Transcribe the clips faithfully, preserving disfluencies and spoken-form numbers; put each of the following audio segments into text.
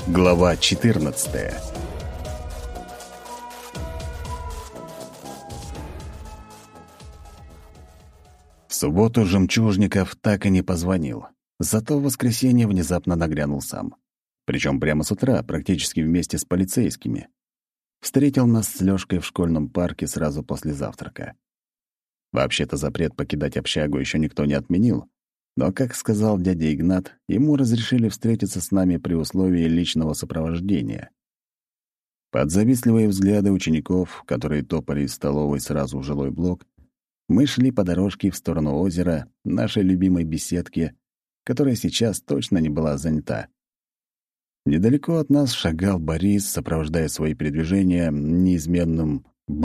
Глава четырнадцатая. В субботу Жемчужников так и не позвонил. Зато в воскресенье внезапно нагрянул сам. Причем прямо с утра, практически вместе с полицейскими. Встретил нас с Лёшкой в школьном парке сразу после завтрака. Вообще-то запрет покидать общагу еще никто не отменил, но, как сказал дядя Игнат, ему разрешили встретиться с нами при условии личного сопровождения. Под завистливые взгляды учеников, которые топали из столовой сразу в жилой блок, мы шли по дорожке в сторону озера, нашей любимой беседки, которая сейчас точно не была занята. Недалеко от нас шагал Борис, сопровождая свои передвижения неизменным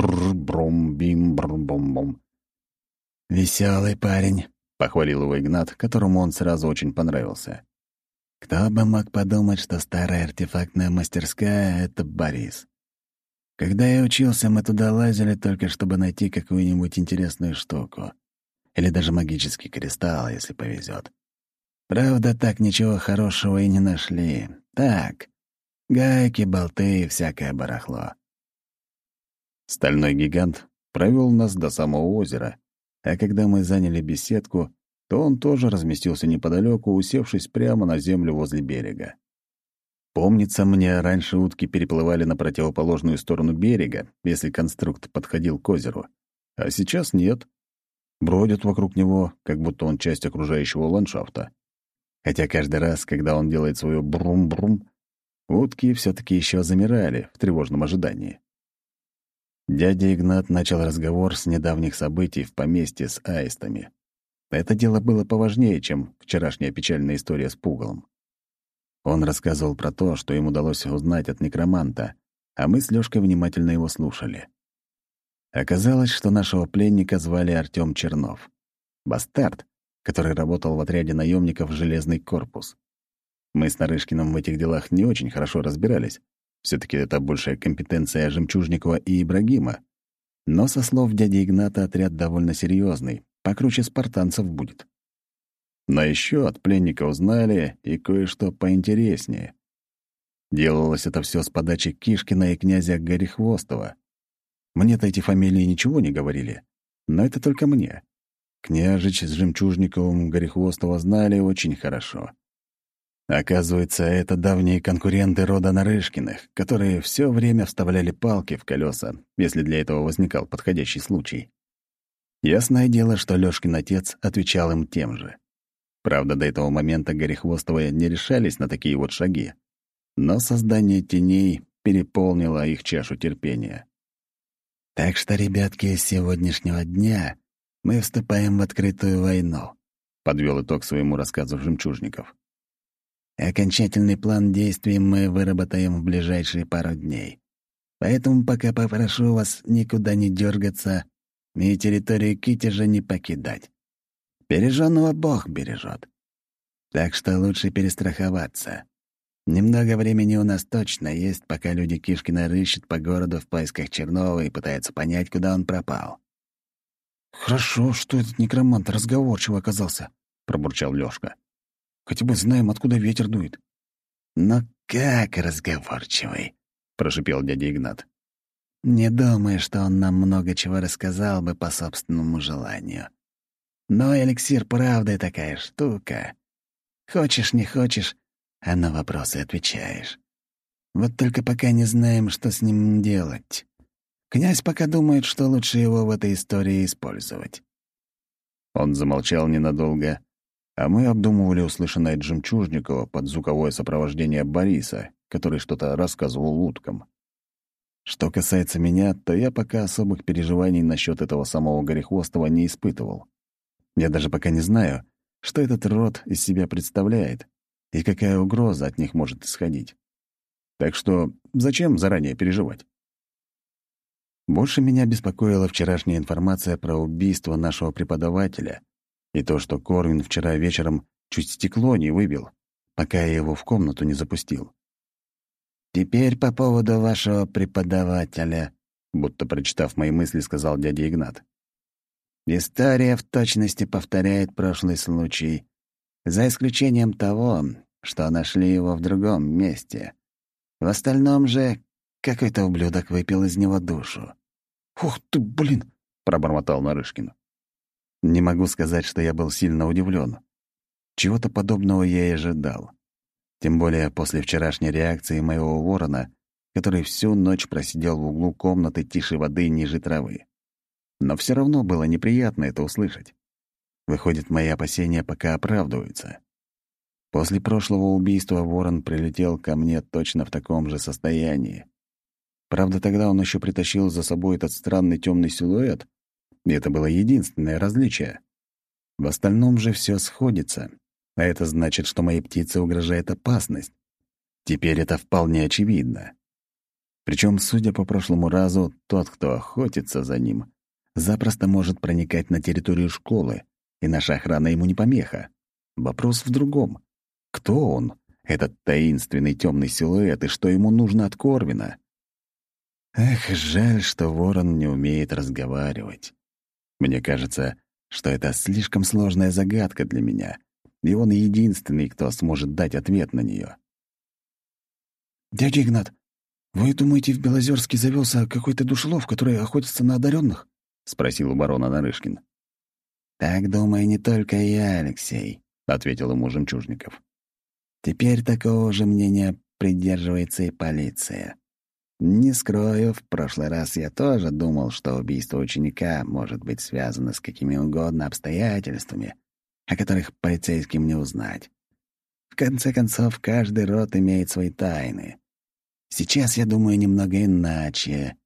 бр-бром-бим-бр-бом-бом. «Веселый парень», — похвалил его Игнат, которому он сразу очень понравился. «Кто бы мог подумать, что старая артефактная мастерская — это Борис. Когда я учился, мы туда лазили только чтобы найти какую-нибудь интересную штуку. Или даже магический кристалл, если повезет. Правда, так ничего хорошего и не нашли. Так, гайки, болты и всякое барахло». Стальной гигант провел нас до самого озера, а когда мы заняли беседку, то он тоже разместился неподалеку, усевшись прямо на землю возле берега. Помнится мне, раньше утки переплывали на противоположную сторону берега, если конструкт подходил к озеру, а сейчас нет. Бродят вокруг него, как будто он часть окружающего ландшафта. Хотя каждый раз, когда он делает свое брум-брум, утки все-таки еще замирали в тревожном ожидании. Дядя Игнат начал разговор с недавних событий в поместье с аистами. Это дело было поважнее, чем вчерашняя печальная история с пугалом. Он рассказывал про то, что им удалось узнать от некроманта, а мы с Лёшкой внимательно его слушали. Оказалось, что нашего пленника звали Артём Чернов. Бастард, который работал в отряде наемников «Железный корпус». Мы с Нарышкиным в этих делах не очень хорошо разбирались. все таки это большая компетенция Жемчужникова и Ибрагима. Но, со слов дяди Игната, отряд довольно серьезный, покруче спартанцев будет. Но еще от пленника узнали и кое-что поинтереснее. Делалось это все с подачи Кишкина и князя Горехвостова. Мне-то эти фамилии ничего не говорили, но это только мне. Княжич с Жемчужниковым Горехвостова знали очень хорошо. Оказывается, это давние конкуренты рода Нарышкиных, которые все время вставляли палки в колеса, если для этого возникал подходящий случай. Ясное дело, что Лёшкин отец отвечал им тем же. Правда, до этого момента Горехвостовы не решались на такие вот шаги. Но создание теней переполнило их чашу терпения. «Так что, ребятки, с сегодняшнего дня мы вступаем в открытую войну», — подвёл итог своему рассказу Жемчужников. «Окончательный план действий мы выработаем в ближайшие пару дней. Поэтому пока попрошу вас никуда не дергаться и территорию Китежа не покидать. Бережёного Бог бережет. Так что лучше перестраховаться. Немного времени у нас точно есть, пока люди Кишкина рыщут по городу в поисках Чернова и пытаются понять, куда он пропал». «Хорошо, что этот некромант разговорчивый оказался», — пробурчал Лёшка. «Хотя бы знаем, откуда ветер дует». «Но как разговорчивый?» — прошипел дядя Игнат. «Не думаю, что он нам много чего рассказал бы по собственному желанию. Но эликсир правды такая штука. Хочешь, не хочешь, а на вопросы отвечаешь. Вот только пока не знаем, что с ним делать. Князь пока думает, что лучше его в этой истории использовать». Он замолчал ненадолго, а мы обдумывали услышанное от Жемчужникова под звуковое сопровождение Бориса, который что-то рассказывал уткам. Что касается меня, то я пока особых переживаний насчет этого самого Горехвостова не испытывал. Я даже пока не знаю, что этот род из себя представляет и какая угроза от них может исходить. Так что зачем заранее переживать? Больше меня беспокоила вчерашняя информация про убийство нашего преподавателя и то, что Корвин вчера вечером чуть стекло не выбил, пока я его в комнату не запустил. «Теперь по поводу вашего преподавателя», будто прочитав мои мысли, сказал дядя Игнат. «История в точности повторяет прошлый случай, за исключением того, что нашли его в другом месте, В остальном же какой-то ублюдок выпил из него душу. «Ух ты, блин!» — пробормотал Нарышкин. Не могу сказать, что я был сильно удивлен. Чего-то подобного я и ожидал. Тем более после вчерашней реакции моего ворона, который всю ночь просидел в углу комнаты тише воды ниже травы. Но все равно было неприятно это услышать. Выходит, мои опасения пока оправдываются. После прошлого убийства ворон прилетел ко мне точно в таком же состоянии. Правда, тогда он еще притащил за собой этот странный темный силуэт, и это было единственное различие. В остальном же все сходится, а это значит, что моей птице угрожает опасность. Теперь это вполне очевидно. Причем, судя по прошлому разу, тот, кто охотится за ним, запросто может проникать на территорию школы, и наша охрана ему не помеха. Вопрос в другом. Кто он, этот таинственный темный силуэт, и что ему нужно от Корвина? Эх, жаль, что ворон не умеет разговаривать. Мне кажется, что это слишком сложная загадка для меня, и он единственный, кто сможет дать ответ на нее. «Дядя Игнат, вы думаете, в Белозерске завелся какой-то душелов, который охотится на одаренных? — спросил у барона Нарышкин. «Так думаю не только я, Алексей», — ответил ему Жемчужников. «Теперь такого же мнения придерживается и полиция. Не скрою, в прошлый раз я тоже думал, что убийство ученика может быть связано с какими угодно обстоятельствами, о которых полицейским не узнать. В конце концов, каждый род имеет свои тайны. Сейчас я думаю немного иначе».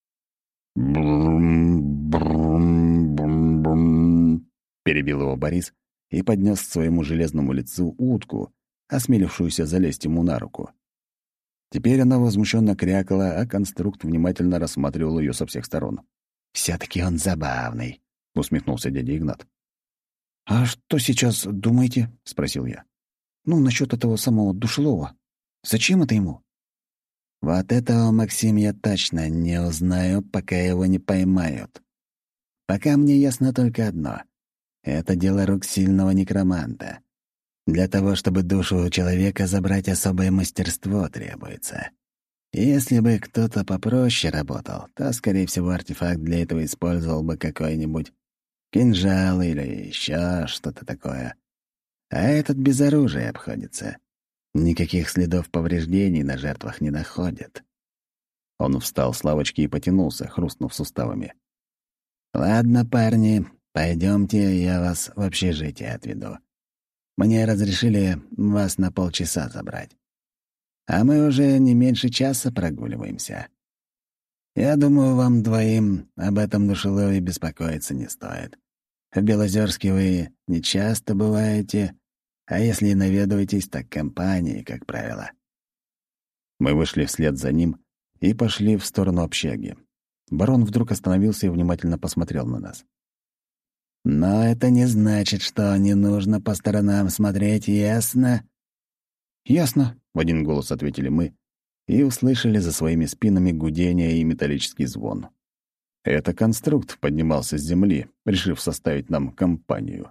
«Брум-брум-брум-брум», — перебил его Борис и поднес к своему железному лицу утку, осмелившуюся залезть ему на руку. Теперь она возмущенно крякала, а конструкт внимательно рассматривал ее со всех сторон. все таки он забавный», — усмехнулся дядя Игнат. «А что сейчас думаете?» — спросил я. «Ну, насчет этого самого Душелова. Зачем это ему?» «Вот этого, Максим, я точно не узнаю, пока его не поймают. Пока мне ясно только одно — это дело рук сильного некроманта. Для того, чтобы душу у человека забрать, особое мастерство требуется. Если бы кто-то попроще работал, то, скорее всего, артефакт для этого использовал бы какой-нибудь кинжал или еще что-то такое. А этот без оружия обходится. Никаких следов повреждений на жертвах не находят». Он встал с лавочки и потянулся, хрустнув суставами. «Ладно, парни, пойдемте, я вас в общежитие отведу. Мне разрешили вас на полчаса забрать. А мы уже не меньше часа прогуливаемся. Я думаю, вам двоим об этом душелове беспокоиться не стоит. В Белозерске вы не часто бываете, а если и наведываетесь, так компании, как правило». Мы вышли вслед за ним и пошли в сторону общаги. Барон вдруг остановился и внимательно посмотрел на нас. «Но это не значит, что не нужно по сторонам смотреть, ясно?» «Ясно», — в один голос ответили мы и услышали за своими спинами гудение и металлический звон. Это конструкт поднимался с земли, решив составить нам компанию.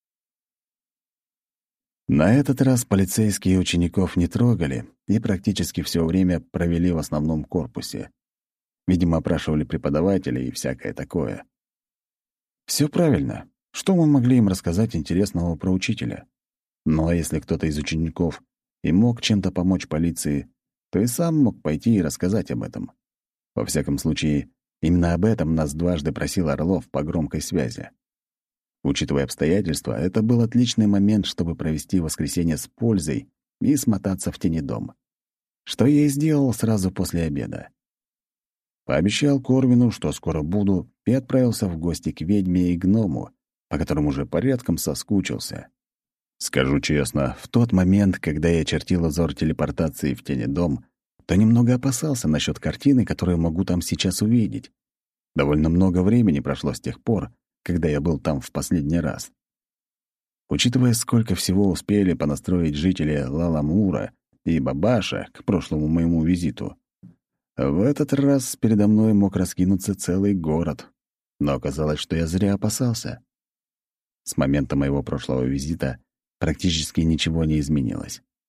На этот раз полицейские учеников не трогали и практически все время провели в основном корпусе. Видимо, опрашивали преподавателей и всякое такое. Все правильно. Что мы могли им рассказать интересного про учителя? Ну а если кто-то из учеников и мог чем-то помочь полиции, то и сам мог пойти и рассказать об этом. Во всяком случае, именно об этом нас дважды просил Орлов по громкой связи. Учитывая обстоятельства, это был отличный момент, чтобы провести воскресенье с пользой и смотаться в тенедом. Что я и сделал сразу после обеда. Пообещал Корвину, что скоро буду, и отправился в гости к ведьме и гному, по которым уже порядком соскучился. Скажу честно, в тот момент, когда я чертил узор телепортации в тенедом, то немного опасался насчет картины, которую могу там сейчас увидеть. Довольно много времени прошло с тех пор, когда я был там в последний раз. Учитывая, сколько всего успели понастроить жители Лаламура и Бабаша к прошлому моему визиту, в этот раз передо мной мог раскинуться целый город. Но оказалось, что я зря опасался. С момента моего прошлого визита практически ничего не изменилось.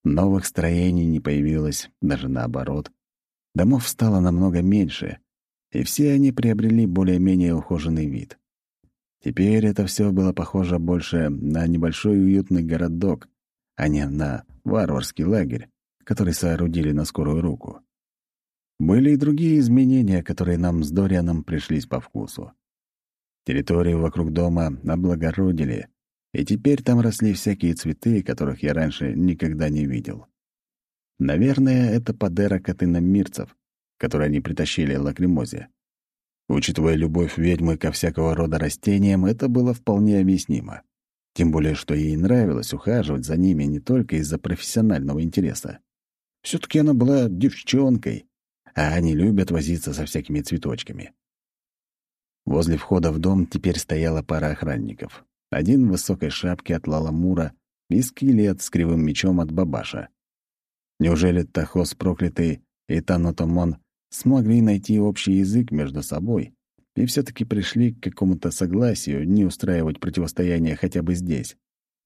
Новых строений не появилось, даже наоборот. Домов стало намного меньше, и все они приобрели более-менее ухоженный вид. Теперь это все было похоже больше на небольшой уютный городок, а не на варварский лагерь, который соорудили на скорую руку. Были и другие изменения, которые нам с Дорианом пришлись по вкусу. Территорию вокруг дома облагородили, и теперь там росли всякие цветы, которых я раньше никогда не видел. Наверное, это подарок от иномирцев, который они притащили Лакримозе. Учитывая любовь ведьмы ко всякого рода растениям, это было вполне объяснимо. Тем более, что ей нравилось ухаживать за ними не только из-за профессионального интереса. все таки она была девчонкой, а они любят возиться со всякими цветочками. Возле входа в дом теперь стояла пара охранников. Один в высокой шапке от Лаламура и скелет с кривым мечом от Бабаша. Неужели Тахос Проклятый и Танотомон смогли найти общий язык между собой и все таки пришли к какому-то согласию не устраивать противостояние хотя бы здесь?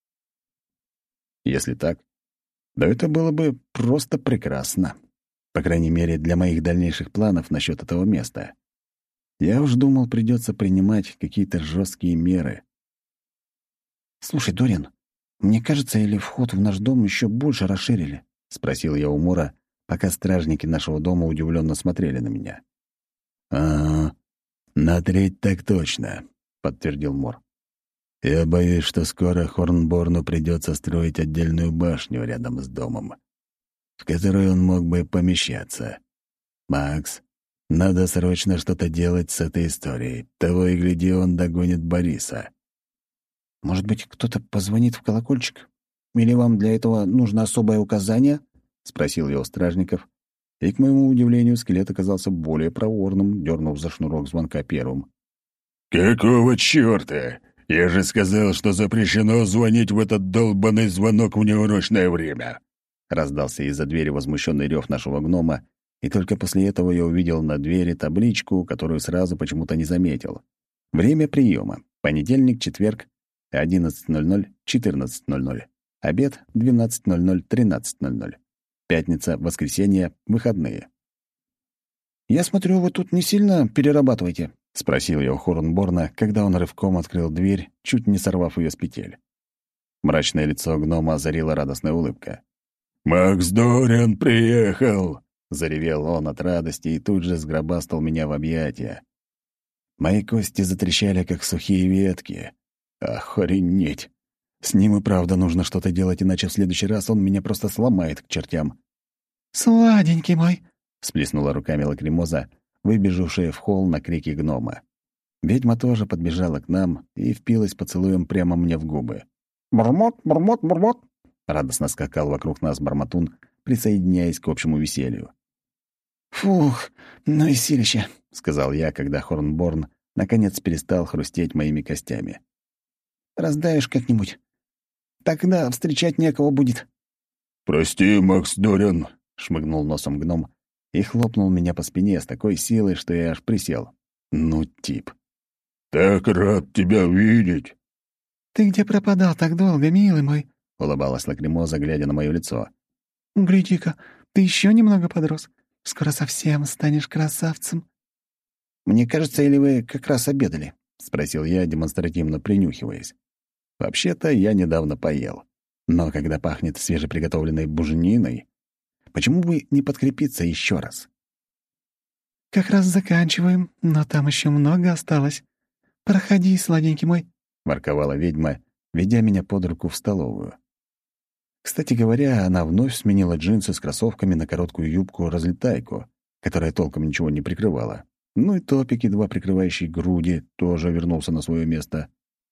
Если так, да это было бы просто прекрасно. По крайней мере, для моих дальнейших планов насчет этого места. Я уж думал, придется принимать какие-то жесткие меры. «Слушай, Дорин, мне кажется, или вход в наш дом еще больше расширили?» — спросил я у Мора, пока стражники нашего дома удивленно смотрели на меня. «А, на треть так точно», — подтвердил Мор. «Я боюсь, что скоро Хорнборну придется строить отдельную башню рядом с домом, в которой он мог бы помещаться. Макс, надо срочно что-то делать с этой историей. Того и гляди, он догонит Бориса». «Может быть, кто-то позвонит в колокольчик? Или вам для этого нужно особое указание?» — спросил я у стражников. И, к моему удивлению, скелет оказался более проворным, дернув за шнурок звонка первым. «Какого чёрта? Я же сказал, что запрещено звонить в этот долбанный звонок в неурочное время!» Раздался из-за двери возмущенный рев нашего гнома, и только после этого я увидел на двери табличку, которую сразу почему-то не заметил. Время приема. Понедельник, четверг, одиннадцать ноль ноль — четырнадцать ноль ноль. Обед — двенадцать ноль ноль — тринадцать ноль ноль. Пятница, воскресенье, выходные. «Я смотрю, вы тут не сильно перерабатываете?» — спросил я у Хорнборна, когда он рывком открыл дверь, чуть не сорвав ее с петель. Мрачное лицо гнома озарила радостная улыбка. «Макс Дориан приехал!» — заревел он от радости и тут же сгробастал меня в объятия. Мои кости затрещали, как сухие ветки. Охренеть! С ним и правда нужно что-то делать, иначе в следующий раз он меня просто сломает к чертям. «Сладенький мой!» — всплеснула руками Лакримоза, выбежавшая в холл на крики гнома. Ведьма тоже подбежала к нам и впилась поцелуем прямо мне в губы. «Бурмот, бурмот, бурмот!» — радостно скакал вокруг нас Барматун, присоединяясь к общему веселью. «Фух, ну и силище!» — сказал я, когда Хорнборн наконец перестал хрустеть моими костями. «Раздаешь как-нибудь? Тогда встречать некого будет». «Прости, Макс Дориан», — шмыгнул носом гном и хлопнул меня по спине с такой силой, что я аж присел. Ну, тип. «Так рад тебя видеть». «Ты где пропадал так долго, милый мой?» — улыбалась Лакримоза, глядя на мое лицо. «Гляди-ка, ты еще немного подрос. Скоро совсем станешь красавцем». «Мне кажется, или вы как раз обедали?» — спросил я, демонстративно принюхиваясь. Вообще-то я недавно поел. Но когда пахнет свежеприготовленной бужениной, почему бы не подкрепиться еще раз? «Как раз заканчиваем, но там еще много осталось. Проходи, сладенький мой», — ворковала ведьма, ведя меня под руку в столовую. Кстати говоря, она вновь сменила джинсы с кроссовками на короткую юбку-разлетайку, которая толком ничего не прикрывала. Ну и топик, едва прикрывающий груди, тоже вернулся на свое место.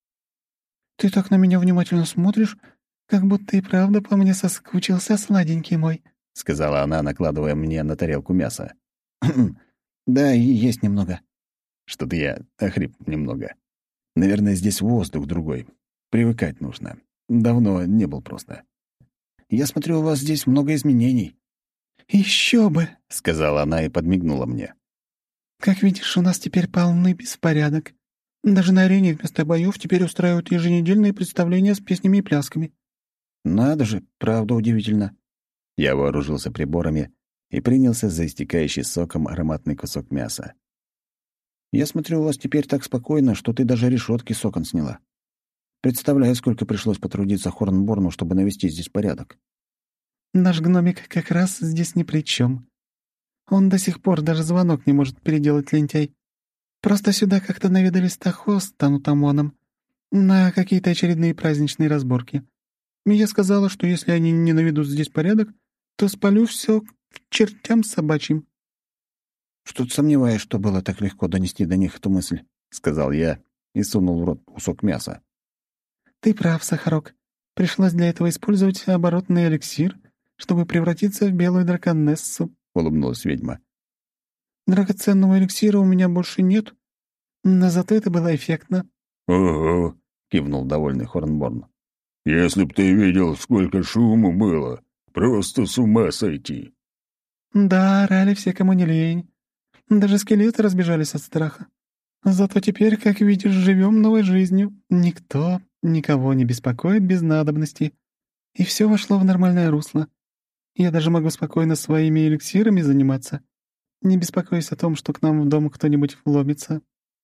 «Ты так на меня внимательно смотришь, как будто и правда по мне соскучился, сладенький мой», — сказала она, накладывая мне на тарелку мясо. «Да, и есть немного». Что-то я охрип немного. Наверное, здесь воздух другой. Привыкать нужно. Давно не был просто. «Я смотрю, у вас здесь много изменений». «Еще бы», — сказала она и подмигнула мне. «Как видишь, у нас теперь полный беспорядок. Даже на арене вместо боев теперь устраивают еженедельные представления с песнями и плясками». «Надо же, правда удивительно». Я вооружился приборами и принялся за истекающий соком ароматный кусок мяса. «Я смотрю, у вас теперь так спокойно, что ты даже решетки с окон сняла. Представляю, сколько пришлось потрудиться Хорнборну, чтобы навести здесь порядок». «Наш гномик как раз здесь ни при чем. Он до сих пор даже звонок не может переделать, лентяй. Просто сюда как-то наведались Тахо с Танутамоном на какие-то очередные праздничные разборки. И я сказала, что если они не наведут здесь порядок, то спалю все к чертям собачьим». «Что-то сомневаюсь, что было так легко донести до них эту мысль», — сказал я и сунул в рот кусок мяса. «Ты прав, Сахарок. Пришлось для этого использовать оборотный эликсир, чтобы превратиться в белую драконессу», — улыбнулась ведьма. «Драгоценного эликсира у меня больше нет, но зато это было эффектно». «Ого», — кивнул довольный Хорнборн. «Если б ты видел, сколько шуму было, просто с ума сойти». «Да, орали все, кому не лень. Даже скелеты разбежались от страха. Зато теперь, как видишь, живем новой жизнью. Никто никого не беспокоит без надобности. И все вошло в нормальное русло. Я даже могу спокойно своими эликсирами заниматься, не беспокоясь о том, что к нам в дом кто-нибудь вломится».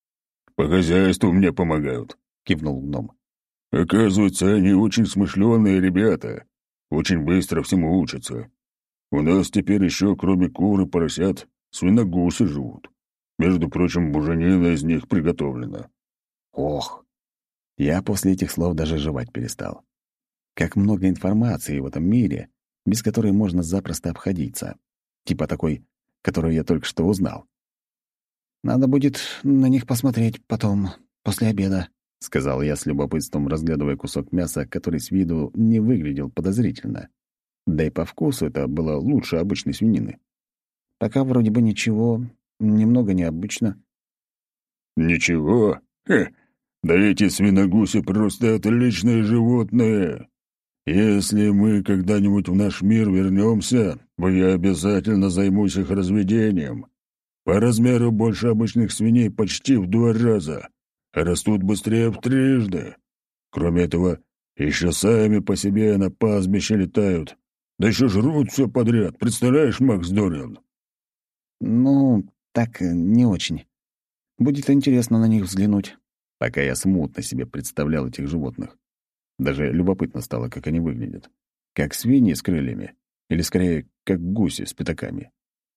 «По хозяйству мне помогают», — кивнул гном. «Оказывается, они очень смышленые ребята, очень быстро всему учатся. У нас теперь еще, кроме кур и поросят, свиногусы живут. Между прочим, буженина из них приготовлена». Ох! Я после этих слов даже жевать перестал. Как много информации в этом мире, без которой можно запросто обходиться. Типа такой, которую я только что узнал. «Надо будет на них посмотреть потом, после обеда», — сказал я с любопытством, разглядывая кусок мяса, который с виду не выглядел подозрительно. Да и по вкусу это было лучше обычной свинины. Пока вроде бы ничего, немного необычно. «Ничего? Хе, да эти свиногуси просто отличные животные. Если мы когда-нибудь в наш мир вернемся, то я обязательно займусь их разведением. По размеру больше обычных свиней почти в два раза, а растут быстрее в трижды. Кроме этого, еще сами по себе на пастбище летают. Да еще жрут все подряд, представляешь, Макс Дориан?» «Ну, так, э, не очень. Будет интересно на них взглянуть». Пока я смутно себе представлял этих животных. Даже любопытно стало, как они выглядят. Как свиньи с крыльями. Или, скорее, как гуси с пятаками.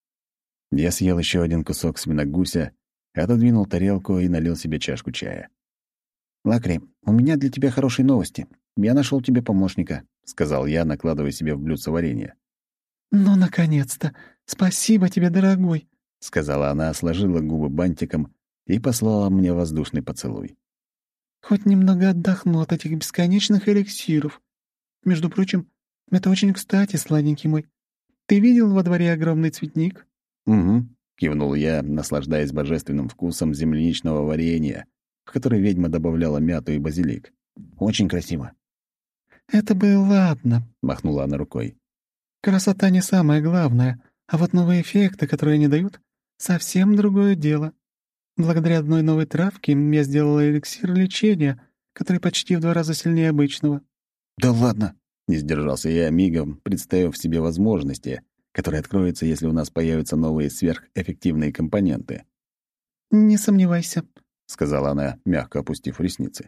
Я съел еще один кусок свиногуся, отодвинул тарелку и налил себе чашку чая. «Лакри, у меня для тебя хорошие новости. Я нашел тебе помощника», — сказал я, накладывая себе в блюдце варенье. «Ну, наконец-то! Спасибо тебе, дорогой!» — сказала она, сложила губы бантиком и послала мне воздушный поцелуй. «Хоть немного отдохну от этих бесконечных эликсиров. Между прочим, это очень кстати, сладенький мой. Ты видел во дворе огромный цветник?» «Угу», — кивнул я, наслаждаясь божественным вкусом земляничного варенья, в который ведьма добавляла мяту и базилик. «Очень красиво». «Это бы ладно», — махнула она рукой. «Красота не самое главное, а вот новые эффекты, которые они дают, совсем другое дело. Благодаря одной новой травке я сделала эликсир лечения, который почти в два раза сильнее обычного». «Да ладно!» — не сдержался я мигом, представив себе возможности, которые откроются, если у нас появятся новые сверхэффективные компоненты. «Не сомневайся», — сказала она, мягко опустив ресницы.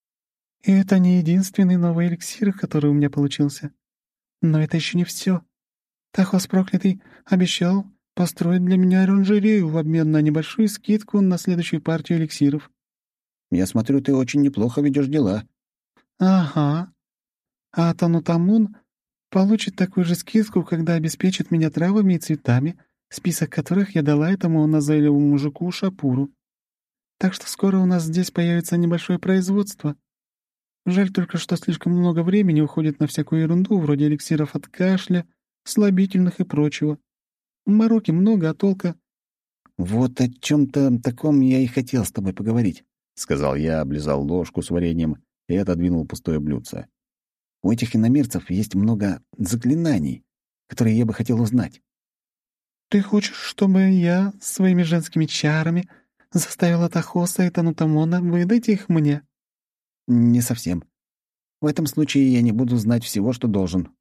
«И это не единственный новый эликсир, который у меня получился. Но это еще не все. Тахос Проклятый обещал построить для меня оранжерею в обмен на небольшую скидку на следующую партию эликсиров». «Я смотрю, ты очень неплохо ведешь дела». «Ага. А Танутамон получит такую же скидку, когда обеспечит меня травами и цветами, список которых я дала этому назойливому мужику Шапуру. Так что скоро у нас здесь появится небольшое производство. Жаль только, что слишком много времени уходит на всякую ерунду, вроде эликсиров от кашля, слабительных и прочего. Мороки много, а толка...» «Вот о чем-то таком я и хотел с тобой поговорить», — сказал я, облизал ложку с вареньем и отодвинул пустое блюдце. «У этих иномирцев есть много заклинаний, которые я бы хотел узнать». «Ты хочешь, чтобы я своими женскими чарами заставила Тахоса и Танутамона выдать их мне?» «Не совсем. В этом случае я не буду знать всего, что должен».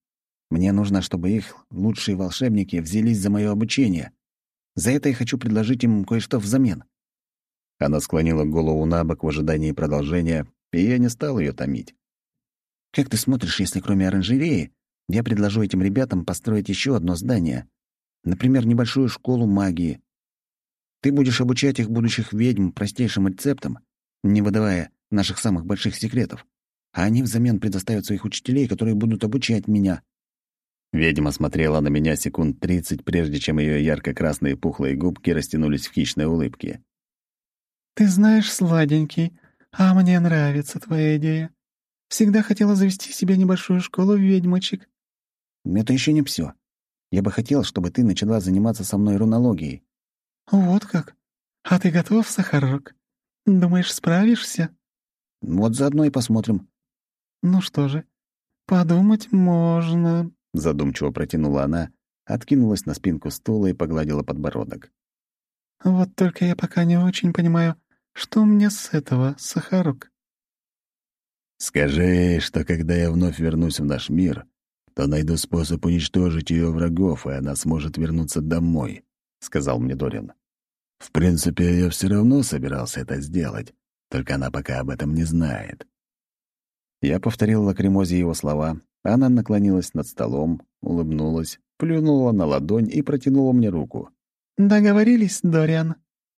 Мне нужно, чтобы их лучшие волшебники взялись за мое обучение. За это я хочу предложить им кое-что взамен». Она склонила голову на бок в ожидании продолжения, и я не стал ее томить. «Как ты смотришь, если кроме оранжереи я предложу этим ребятам построить еще одно здание? Например, небольшую школу магии. Ты будешь обучать их будущих ведьм простейшим рецептам, не выдавая наших самых больших секретов, а они взамен предоставят своих учителей, которые будут обучать меня». Ведьма смотрела на меня секунд тридцать, прежде чем ее ярко-красные пухлые губки растянулись в хищной улыбке. «Ты знаешь, сладенький, а мне нравится твоя идея. Всегда хотела завести себе небольшую школу ведьмочек». «Это еще не все. Я бы хотел, чтобы ты начала заниматься со мной рунологией». «Вот как? А ты готов, Сахарок? Думаешь, справишься?» «Вот заодно и посмотрим». «Ну что же, подумать можно», — задумчиво протянула она, откинулась на спинку стула и погладила подбородок. «Вот только я пока не очень понимаю, что мне с этого, Сахарок?» «Скажи, что когда я вновь вернусь в наш мир, то найду способ уничтожить ее врагов, и она сможет вернуться домой», — сказал мне Дориан. «В принципе, я все равно собирался это сделать, только она пока об этом не знает». Я повторил лакримозе его слова. Она наклонилась над столом, улыбнулась, плюнула на ладонь и протянула мне руку. «Договорились, Дориан?»